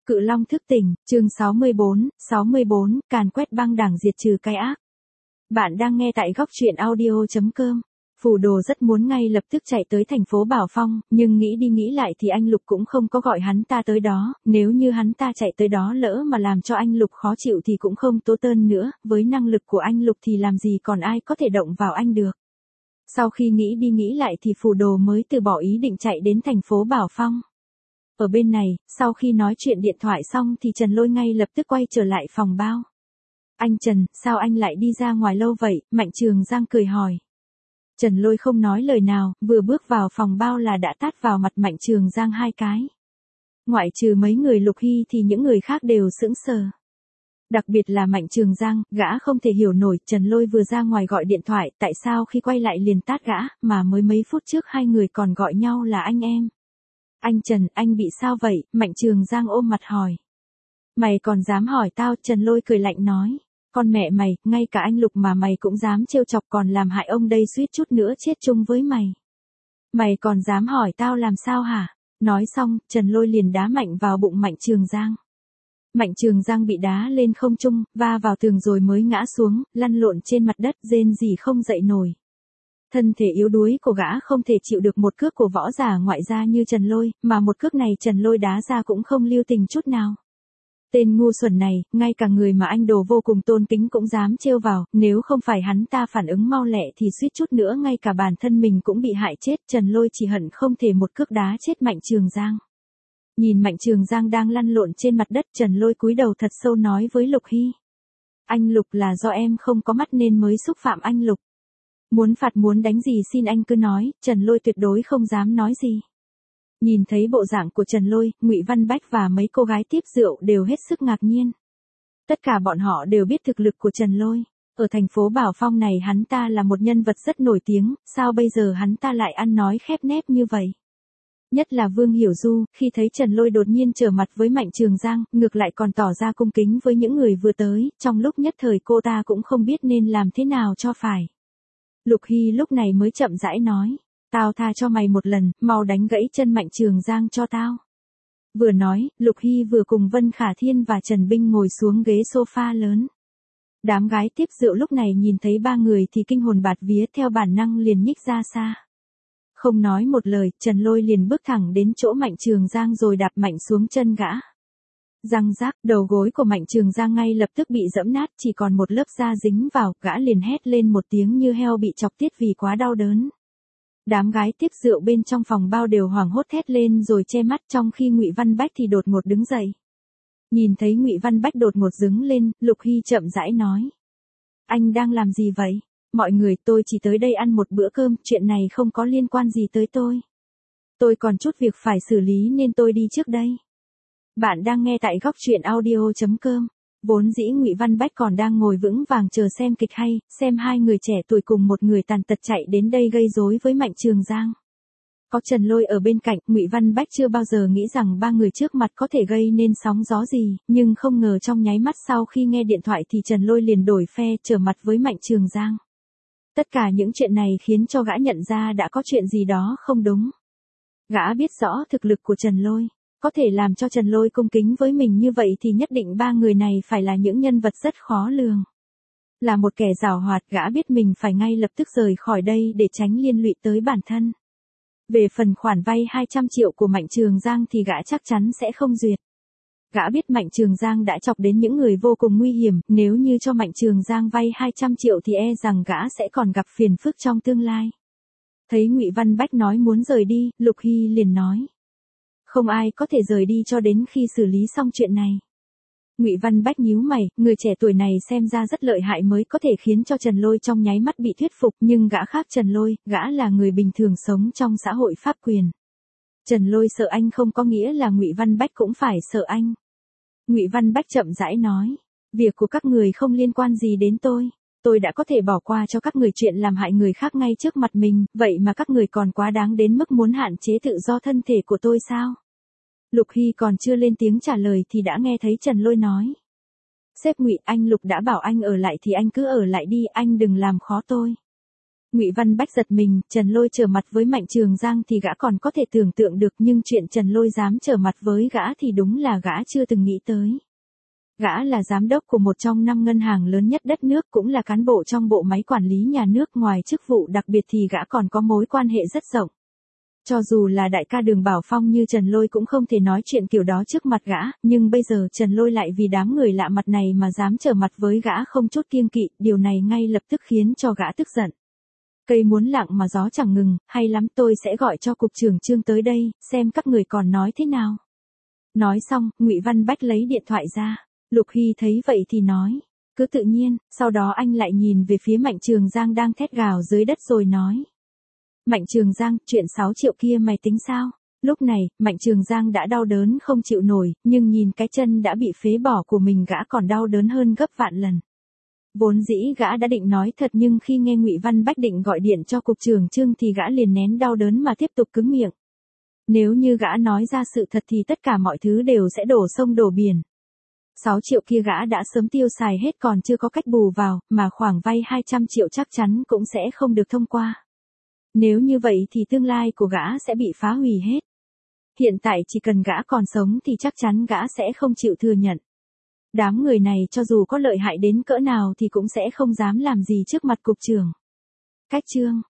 Cự Long thức tỉnh, chương 64, càn quét băng đảng diệt trừ cái ác. Bạn đang nghe tại góc truyện audio.com. Phù Đồ rất muốn ngay lập tức chạy tới thành phố Bảo Phong, nhưng nghĩ đi nghĩ lại thì anh Lục cũng không có gọi hắn ta tới đó, nếu như hắn ta chạy tới đó lỡ mà làm cho anh Lục khó chịu thì cũng không tố tơn nữa, với năng lực của anh Lục thì làm gì còn ai có thể động vào anh được. Sau khi nghĩ đi nghĩ lại thì Phù Đồ mới từ bỏ ý định chạy đến thành phố Bảo Phong. Ở bên này, sau khi nói chuyện điện thoại xong thì Trần Lôi ngay lập tức quay trở lại phòng bao. Anh Trần, sao anh lại đi ra ngoài lâu vậy? Mạnh Trường Giang cười hỏi. Trần Lôi không nói lời nào, vừa bước vào phòng bao là đã tát vào mặt Mạnh Trường Giang 2 cái. Ngoại trừ mấy người Lục Hy thì những người khác đều sững sờ. Đặc biệt là Mạnh Trường Giang, gã không thể hiểu nổi Trần Lôi vừa ra ngoài gọi điện thoại, tại sao khi quay lại liền tát gã, mà mới mấy phút trước hai người còn gọi nhau là anh em. Anh Trần, anh bị sao vậy? Mạnh Trường Giang ôm mặt hỏi. Mày còn dám hỏi tao? Trần Lôi cười lạnh nói. Con mẹ mày, ngay cả anh Lục mà mày cũng dám trêu chọc, còn làm hại ông đây suýt chút nữa chết chung với mày. Mày còn dám hỏi tao làm sao hả? Nói xong, Trần Lôi liền đá mạnh vào bụng Mạnh Trường Giang. Mạnh Trường Giang bị đá lên không trung, va vào tường rồi mới ngã xuống, lăn lộn trên mặt đất rên rỉ không dậy nổi. Thân thể yếu đuối của gã không thể chịu được một cước của võ giả ngoại gia như Trần Lôi, mà một cước này Trần Lôi đá ra cũng không lưu tình chút nào. Tên ngu xuẩn này, ngay cả người mà anh Đồ vô cùng tôn kính cũng dám trêu vào, nếu không phải hắn ta phản ứng mau lẹ thì suýt chút nữa ngay cả bản thân mình cũng bị hại chết. Trần Lôi chỉ hận không thể một cước đá chết Mạnh Trường Giang. Nhìn Mạnh Trường Giang đang lăn lộn trên mặt đất, Trần Lôi cúi đầu thật sâu nói với Lục Hy. Anh Lục, là do em không có mắt nên mới xúc phạm anh Lục. Muốn phạt muốn đánh gì xin anh cứ nói. Trần Lôi tuyệt đối không dám nói gì. Nhìn thấy bộ dạng của Trần Lôi, Ngụy Văn Bách và mấy cô gái tiếp rượu đều hết sức ngạc nhiên. Tất cả bọn họ đều biết thực lực của Trần Lôi. Ở thành phố Bảo Phong này hắn ta là một nhân vật rất nổi tiếng, sao bây giờ hắn ta lại ăn nói khép nép như vậy? Nhất là Vương Hiểu Du, khi thấy Trần Lôi đột nhiên trở mặt với Mạnh Trường Giang, ngược lại còn tỏ ra cung kính với những người vừa tới, trong lúc nhất thời cô ta cũng không biết nên làm thế nào cho phải. Lục Hy lúc này mới chậm rãi nói. Tao tha cho mày một lần, mau đánh gãy chân Mạnh Trường Giang cho tao. Vừa nói, Lục Hy vừa cùng Vân Khả Thiên và Trần Binh ngồi xuống ghế sofa lớn. Đám gái tiếp rượu lúc này nhìn thấy ba người thì kinh hồn bạt vía, theo bản năng liền nhích ra xa. Không nói một lời, Trần Lôi liền bước thẳng đến chỗ Mạnh Trường Giang rồi đạp mạnh xuống chân gã. Răng rác, đầu gối của Mạnh Trường Giang ngay lập tức bị giẫm nát, chỉ còn một lớp da dính vào, gã liền hét lên một tiếng như heo bị chọc tiết vì quá đau đớn. Đám gái tiếp rượu bên trong phòng bao đều hoảng hốt thét lên rồi che mắt, trong khi Ngụy Văn Bách thì đột ngột đứng dậy. Nhìn thấy Ngụy Văn Bách đột ngột đứng lên, Lục Hy chậm rãi nói. Anh đang làm gì vậy? Mọi người, tôi chỉ tới đây ăn một bữa cơm, chuyện này không có liên quan gì tới tôi. Tôi còn chút việc phải xử lý nên tôi đi trước đây. Bạn đang nghe tại góc truyện audio.com. Vốn dĩ Ngụy Văn Bách còn đang ngồi vững vàng chờ xem kịch hay, xem hai người trẻ tuổi cùng một người tàn tật chạy đến đây gây rối với Mạnh Trường Giang. Có Trần Lôi ở bên cạnh, Ngụy Văn Bách chưa bao giờ nghĩ rằng ba người trước mặt có thể gây nên sóng gió gì, nhưng không ngờ trong nháy mắt sau khi nghe điện thoại thì Trần Lôi liền đổi phe, trở mặt với Mạnh Trường Giang. Tất cả những chuyện này khiến cho gã nhận ra đã có chuyện gì đó không đúng. Gã biết rõ thực lực của Trần Lôi. Có thể làm cho Trần Lôi cung kính với mình như vậy thì nhất định ba người này phải là những nhân vật rất khó lường. Là một kẻ giàu hoạt, gã biết mình phải ngay lập tức rời khỏi đây để tránh liên lụy tới bản thân. Về phần khoản vay 200 triệu của Mạnh Trường Giang thì gã chắc chắn sẽ không duyệt. Gã biết Mạnh Trường Giang đã chọc đến những người vô cùng nguy hiểm, nếu như cho Mạnh Trường Giang vay 200 triệu thì e rằng gã sẽ còn gặp phiền phức trong tương lai. Thấy Ngụy Văn Bách nói muốn rời đi, Lục Hy liền nói. Không ai có thể rời đi cho đến khi xử lý xong chuyện này. Ngụy Văn Bách nhíu mày, người trẻ tuổi này xem ra rất lợi hại mới có thể khiến cho Trần Lôi trong nháy mắt bị thuyết phục, nhưng gã khác Trần Lôi, gã là người bình thường sống trong xã hội pháp quyền. Trần Lôi sợ anh không có nghĩa là Ngụy Văn Bách cũng phải sợ anh. Ngụy Văn Bách chậm rãi nói, việc của các người không liên quan gì đến tôi. Tôi đã có thể bỏ qua cho các người chuyện làm hại người khác ngay trước mặt mình, vậy mà các người còn quá đáng đến mức muốn hạn chế tự do thân thể của tôi sao? Lục Hy còn chưa lên tiếng trả lời thì đã nghe thấy Trần Lôi nói. Sếp Ngụy, anh Lục đã bảo anh ở lại thì anh cứ ở lại đi, anh đừng làm khó tôi. Ngụy Văn Bách giật mình, Trần Lôi trở mặt với Mạnh Trường Giang thì gã còn có thể tưởng tượng được, nhưng chuyện Trần Lôi dám trở mặt với gã thì đúng là gã chưa từng nghĩ tới. Gã là giám đốc của một trong 5 ngân hàng lớn nhất đất nước, cũng là cán bộ trong bộ máy quản lý nhà nước, ngoài chức vụ đặc biệt thì gã còn có mối quan hệ rất rộng. Cho dù là đại ca Đường Bảo Phong như Trần Lôi cũng không thể nói chuyện kiểu đó trước mặt gã, nhưng bây giờ Trần Lôi lại vì đám người lạ mặt này mà dám trở mặt với gã không chút kiêng kỵ, điều này ngay lập tức khiến cho gã tức giận. Cây muốn lặng mà gió chẳng ngừng, hay lắm, tôi sẽ gọi cho cục trưởng Trương tới đây, xem các người còn nói thế nào. Nói xong, Ngụy Văn Bách lấy điện thoại ra. Lục Hy thấy vậy thì nói, cứ tự nhiên, sau đó anh lại nhìn về phía Mạnh Trường Giang đang thét gào dưới đất rồi nói. Mạnh Trường Giang, chuyện 6 triệu kia mày tính sao? Lúc này, Mạnh Trường Giang đã đau đớn không chịu nổi, nhưng nhìn cái chân đã bị phế bỏ của mình gã còn đau đớn hơn gấp vạn lần. Vốn dĩ gã đã định nói thật, nhưng khi nghe Ngụy Văn Bách định gọi điện cho cục trưởng Trương thì gã liền nén đau đớn mà tiếp tục cứng miệng. Nếu như gã nói ra sự thật thì tất cả mọi thứ đều sẽ đổ sông đổ biển. 6 triệu kia gã đã sớm tiêu xài hết, còn chưa có cách bù vào, mà khoản vay 200 triệu chắc chắn cũng sẽ không được thông qua. Nếu như vậy thì tương lai của gã sẽ bị phá hủy hết. Hiện tại chỉ cần gã còn sống thì chắc chắn gã sẽ không chịu thừa nhận. Đám người này cho dù có lợi hại đến cỡ nào thì cũng sẽ không dám làm gì trước mặt cục trưởng. Cách chương